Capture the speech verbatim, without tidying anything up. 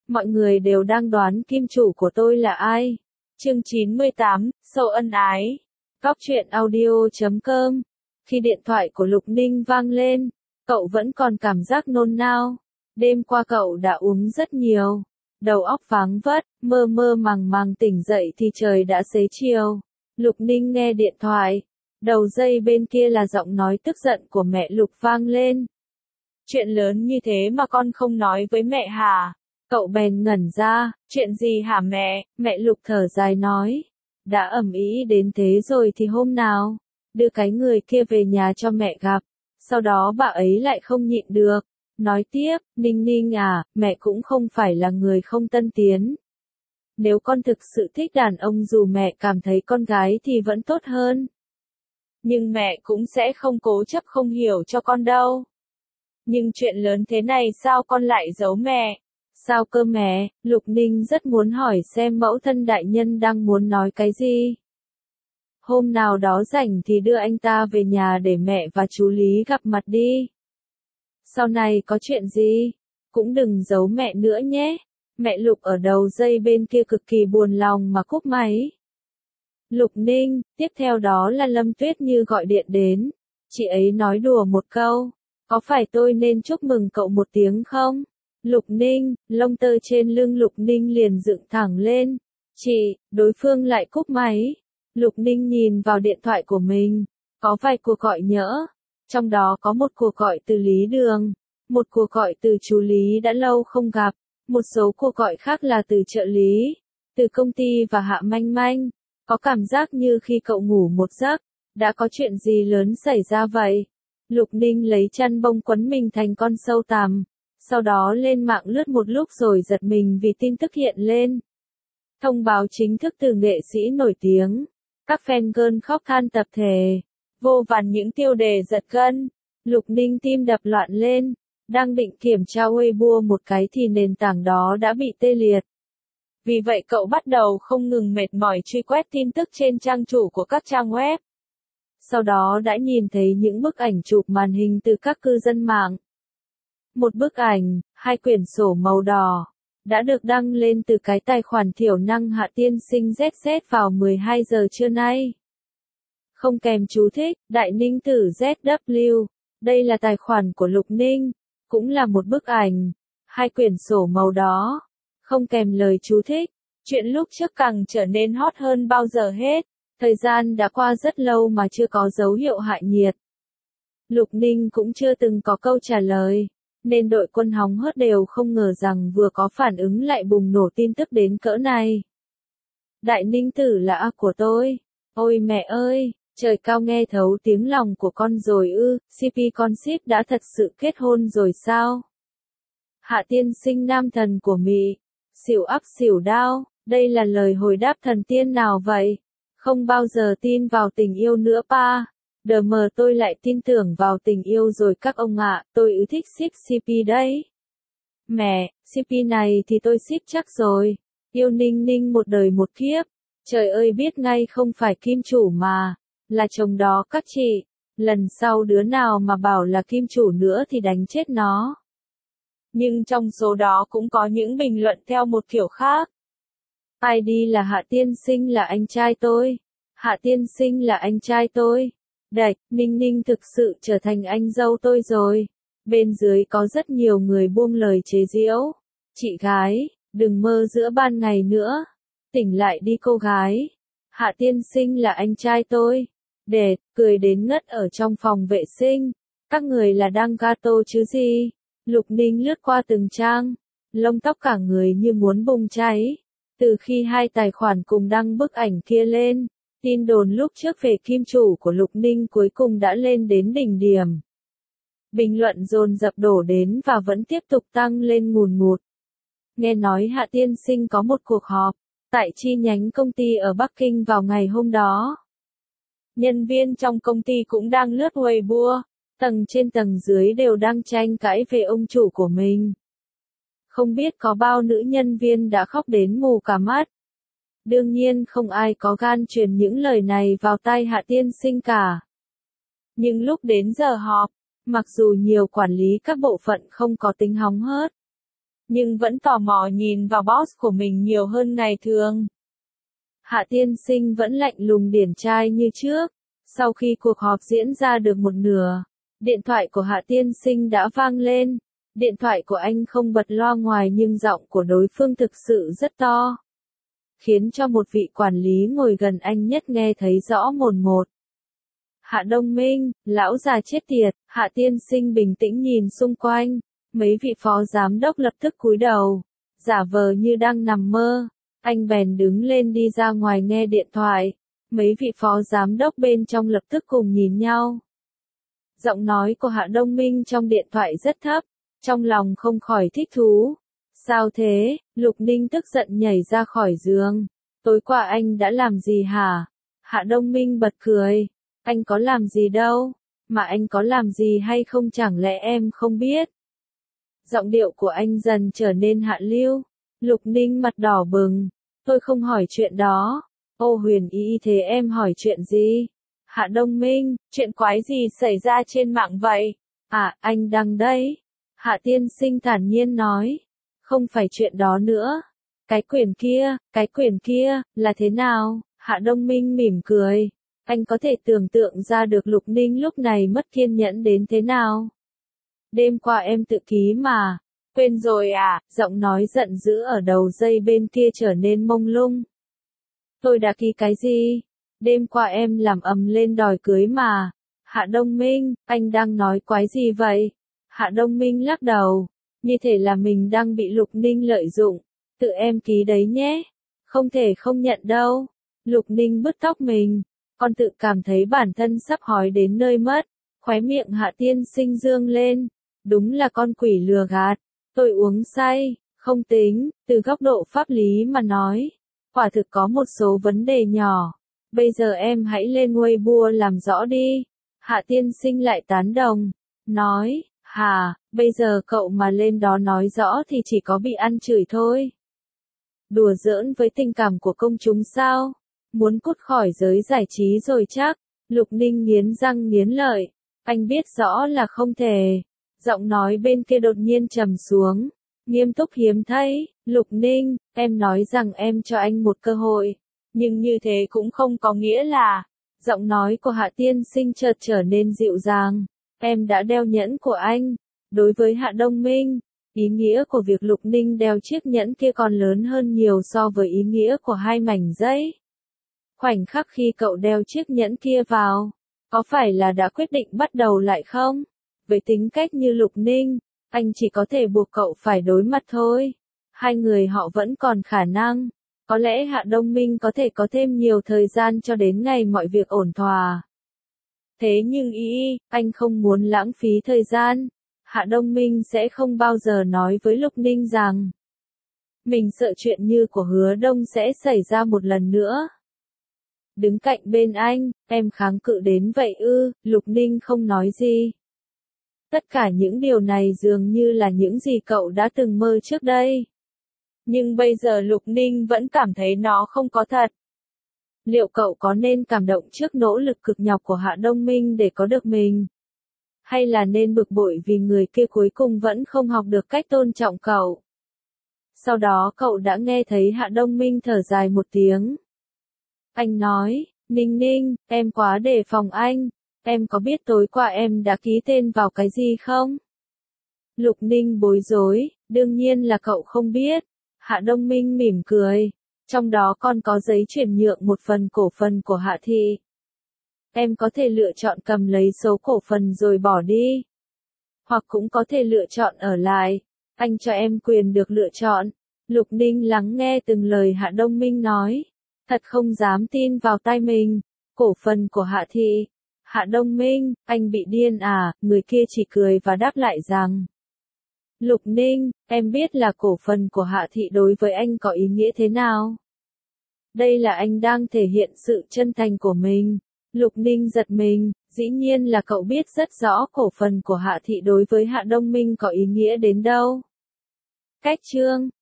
mọi người đều đang đoán kim chủ của tôi là ai. Chương chín mươi tám, sâu ân ái. Góc truyện audio chấm com. Khi điện thoại của Lục Ninh vang lên, cậu vẫn còn cảm giác nôn nao. Đêm qua cậu đã uống rất nhiều, đầu óc váng vất, mơ mơ màng màng tỉnh dậy thì trời đã xế chiều. Lục Ninh nghe điện thoại, đầu dây bên kia là giọng nói tức giận của mẹ Lục vang lên. Chuyện lớn như thế mà con không nói với mẹ hả? Cậu bèn ngẩn ra, chuyện gì hả mẹ? Mẹ Lục thở dài nói. Đã ầm ĩ đến thế rồi thì hôm nào, đưa cái người kia về nhà cho mẹ gặp. Sau đó bà ấy lại không nhịn được, nói tiếp, Ninh Ninh à, mẹ cũng không phải là người không tân tiến. Nếu con thực sự thích đàn ông dù mẹ cảm thấy con gái thì vẫn tốt hơn. Nhưng mẹ cũng sẽ không cố chấp không hiểu cho con đâu. Nhưng chuyện lớn thế này sao con lại giấu mẹ? Sao cơ mẹ? Lục Ninh rất muốn hỏi xem mẫu thân đại nhân đang muốn nói cái gì. Hôm nào đó rảnh thì đưa anh ta về nhà để mẹ và chú Lý gặp mặt đi. Sau này có chuyện gì, cũng đừng giấu mẹ nữa nhé. Mẹ Lục ở đầu dây bên kia cực kỳ buồn lòng mà cúp máy. Lục Ninh, tiếp theo đó là Lâm Tuyết Như gọi điện đến. Chị ấy nói đùa một câu, có phải tôi nên chúc mừng cậu một tiếng không? Lục Ninh, lông tơ trên lưng Lục Ninh liền dựng thẳng lên. Chị, đối phương lại cúp máy. Lục Ninh nhìn vào điện thoại của mình, có vài cuộc gọi nhỡ. Trong đó có một cuộc gọi từ Lý Đường, một cuộc gọi từ chú Lý đã lâu không gặp, một số cuộc gọi khác là từ trợ lý, từ công ty và Hạ Manh Manh. Có cảm giác như khi cậu ngủ một giấc, đã có chuyện gì lớn xảy ra vậy. Lục Ninh lấy chăn bông quấn mình thành con sâu tằm, sau đó lên mạng lướt một lúc rồi giật mình vì tin tức hiện lên. Thông báo chính thức từ nghệ sĩ nổi tiếng, các fan girl khóc than tập thể, vô vàn những tiêu đề giật gân. Lục Ninh tim đập loạn lên, đang định kiểm tra Weibo một cái thì nền tảng đó đã bị tê liệt. Vì vậy cậu bắt đầu không ngừng mệt mỏi truy quét tin tức trên trang chủ của các trang web. Sau đó đã nhìn thấy những bức ảnh chụp màn hình từ các cư dân mạng. Một bức ảnh, hai quyển sổ màu đỏ, đã được đăng lên từ cái tài khoản thiểu năng Hạ Tiên Sinh Z Z vào mười hai giờ trưa nay. Không kèm chú thích, Đại Ninh Tử Z W, đây là tài khoản của Lục Ninh, cũng là một bức ảnh, hai quyển sổ màu đó, không kèm lời chú thích. Chuyện lúc trước càng trở nên hot hơn bao giờ hết, thời gian đã qua rất lâu mà chưa có dấu hiệu hạ nhiệt. Lục Ninh cũng chưa từng có câu trả lời, nên đội quân hóng hớt đều không ngờ rằng vừa có phản ứng lại bùng nổ tin tức đến cỡ này. Đại Ninh Tử là A của tôi. Ôi mẹ ơi, trời cao nghe thấu tiếng lòng của con rồi ư, xê pê con ship đã thật sự kết hôn rồi sao? Hạ Tiên Sinh nam thần của Mỹ, xỉu ắp xỉu đao, đây là lời hồi đáp thần tiên nào vậy? Không bao giờ tin vào tình yêu nữa pa. Đờ mờ tôi lại tin tưởng vào tình yêu rồi các ông ạ, tôi ư thích ship xê pê đấy. Mẹ, xê pê này thì tôi ship chắc rồi. Yêu Ninh Ninh một đời một kiếp. Trời ơi biết ngay không phải kim chủ mà, là chồng đó các chị. Lần sau đứa nào mà bảo là kim chủ nữa thì đánh chết nó. Nhưng trong số đó cũng có những bình luận theo một kiểu khác. i đê là Hạ Tiên Sinh là anh trai tôi. Hạ Tiên Sinh là anh trai tôi. Đạch, Ninh Ninh thực sự trở thành anh dâu tôi rồi. Bên dưới có rất nhiều người buông lời chế giễu. Chị gái, đừng mơ giữa ban ngày nữa. Tỉnh lại đi cô gái. Hạ Tiên Sinh là anh trai tôi. Đệt, cười đến ngất ở trong phòng vệ sinh. Các người là đang gato chứ gì? Lục Ninh lướt qua từng trang. Lông tóc cả người như muốn bùng cháy. Từ khi hai tài khoản cùng đăng bức ảnh kia lên, tin đồn lúc trước về kim chủ của Lục Ninh cuối cùng đã lên đến đỉnh điểm. Bình luận dồn dập đổ đến và vẫn tiếp tục tăng lên ngùn ngụt. Nghe nói Hạ Tiên Sinh có một cuộc họp tại chi nhánh công ty ở Bắc Kinh vào ngày hôm đó. Nhân viên trong công ty cũng đang lướt Weibo, tầng trên tầng dưới đều đang tranh cãi về ông chủ của mình. Không biết có bao nữ nhân viên đã khóc đến mù cả mắt. Đương nhiên không ai có gan truyền những lời này vào tai Hạ Tiên Sinh cả. Nhưng lúc đến giờ họp, mặc dù nhiều quản lý các bộ phận không có tính hóng hớt, nhưng vẫn tò mò nhìn vào boss của mình nhiều hơn ngày thường. Hạ tiên sinh vẫn lạnh lùng điển trai như trước. Sau khi cuộc họp diễn ra được một nửa, điện thoại của Hạ tiên sinh đã vang lên. Điện thoại của anh không bật loa ngoài nhưng giọng của đối phương thực sự rất to, khiến cho một vị quản lý ngồi gần anh nhất nghe thấy rõ mồn một. Hạ Đông Minh, lão già chết tiệt. Hạ tiên sinh bình tĩnh nhìn xung quanh. Mấy vị phó giám đốc lập tức cúi đầu, giả vờ như đang nằm mơ. Anh bèn đứng lên đi ra ngoài nghe điện thoại. Mấy vị phó giám đốc bên trong lập tức cùng nhìn nhau. Giọng nói của Hạ Đông Minh trong điện thoại rất thấp, trong lòng không khỏi thích thú. Sao thế? Lục Ninh tức giận nhảy ra khỏi giường. Tối qua anh đã làm gì hả? Hạ Đông Minh bật cười. Anh có làm gì đâu, mà anh có làm gì hay không chẳng lẽ em không biết? Giọng điệu của anh dần trở nên hạ lưu. Lục Ninh mặt đỏ bừng. Tôi không hỏi chuyện đó. Ô Huyền Y thế em hỏi chuyện gì? Hạ Đông Minh, chuyện quái gì xảy ra trên mạng vậy? À, anh đăng đấy. Hạ tiên sinh thản nhiên nói. Không phải chuyện đó nữa. Cái quyển kia, cái quyển kia, là thế nào? Hạ Đông Minh mỉm cười. Anh có thể tưởng tượng ra được Lục Ninh lúc này mất kiên nhẫn đến thế nào. Đêm qua em tự ký mà. Quên rồi à? Giọng nói giận dữ ở đầu dây bên kia trở nên mông lung. Tôi đã ký cái gì? Đêm qua em làm ầm lên đòi cưới mà. Hạ Đông Minh, anh đang nói quái gì vậy? Hạ Đông Minh lắc đầu. Như thể là mình đang bị Lục Ninh lợi dụng. Tự em ký đấy nhé. Không thể không nhận đâu. Lục Ninh bứt tóc mình. Con tự cảm thấy bản thân sắp hói đến nơi mất. Khóe miệng Hạ tiên sinh dương lên. Đúng là con quỷ lừa gạt. Tôi uống say, không tính, từ góc độ pháp lý mà nói. Quả thực có một số vấn đề nhỏ. Bây giờ em hãy lên Weibo làm rõ đi. Hạ tiên sinh lại tán đồng. Nói, hà, bây giờ cậu mà lên đó nói rõ thì chỉ có bị ăn chửi thôi. Đùa giỡn với tình cảm của công chúng sao? Muốn cút khỏi giới giải trí rồi chắc. Lục Ninh nghiến răng nghiến lợi. Anh biết rõ là không thể. Giọng nói bên kia đột nhiên trầm xuống. Nghiêm túc hiếm thấy. Lục Ninh, em nói rằng em cho anh một cơ hội. Nhưng như thế cũng không có nghĩa là. Giọng nói của Hạ tiên sinh chợt trở nên dịu dàng. Em đã đeo nhẫn của anh. Đối với Hạ Đông Minh, ý nghĩa của việc Lục Ninh đeo chiếc nhẫn kia còn lớn hơn nhiều so với ý nghĩa của hai mảnh giấy. Khoảnh khắc khi cậu đeo chiếc nhẫn kia vào, có phải là đã quyết định bắt đầu lại không? Với tính cách như Lục Ninh, anh chỉ có thể buộc cậu phải đối mặt thôi. Hai người họ vẫn còn khả năng. Có lẽ Hạ Đông Minh có thể có thêm nhiều thời gian cho đến ngày mọi việc ổn thỏa. Thế nhưng ý, anh không muốn lãng phí thời gian. Hạ Đông Minh sẽ không bao giờ nói với Lục Ninh rằng mình sợ chuyện như của Hứa Đông sẽ xảy ra một lần nữa. Đứng cạnh bên anh, em kháng cự đến vậy ư? Lục Ninh không nói gì. Tất cả những điều này dường như là những gì cậu đã từng mơ trước đây. Nhưng bây giờ Lục Ninh vẫn cảm thấy nó không có thật. Liệu cậu có nên cảm động trước nỗ lực cực nhọc của Hạ Đông Minh để có được mình? Hay là nên bực bội vì người kia cuối cùng vẫn không học được cách tôn trọng cậu? Sau đó cậu đã nghe thấy Hạ Đông Minh thở dài một tiếng. Anh nói, Ninh Ninh, em quá đề phòng anh. Em có biết tối qua em đã ký tên vào cái gì không? Lục Ninh bối rối, đương nhiên là cậu không biết. Hạ Đông Minh mỉm cười. Trong đó còn có giấy chuyển nhượng một phần cổ phần của Hạ Thị. Em có thể lựa chọn cầm lấy số cổ phần rồi bỏ đi. Hoặc cũng có thể lựa chọn ở lại. Anh cho em quyền được lựa chọn. Lục Ninh lắng nghe từng lời Hạ Đông Minh nói. Thật không dám tin vào tai mình. Cổ phần của Hạ Thị. Hạ Đông Minh, anh bị điên à? Người kia chỉ cười và đáp lại rằng. Lục Ninh, em biết là cổ phần của Hạ Thị đối với anh có ý nghĩa thế nào? Đây là anh đang thể hiện sự chân thành của mình. Lục Ninh giật mình, dĩ nhiên là cậu biết rất rõ cổ phần của Hạ Thị đối với Hạ Đông Minh có ý nghĩa đến đâu. Cách chương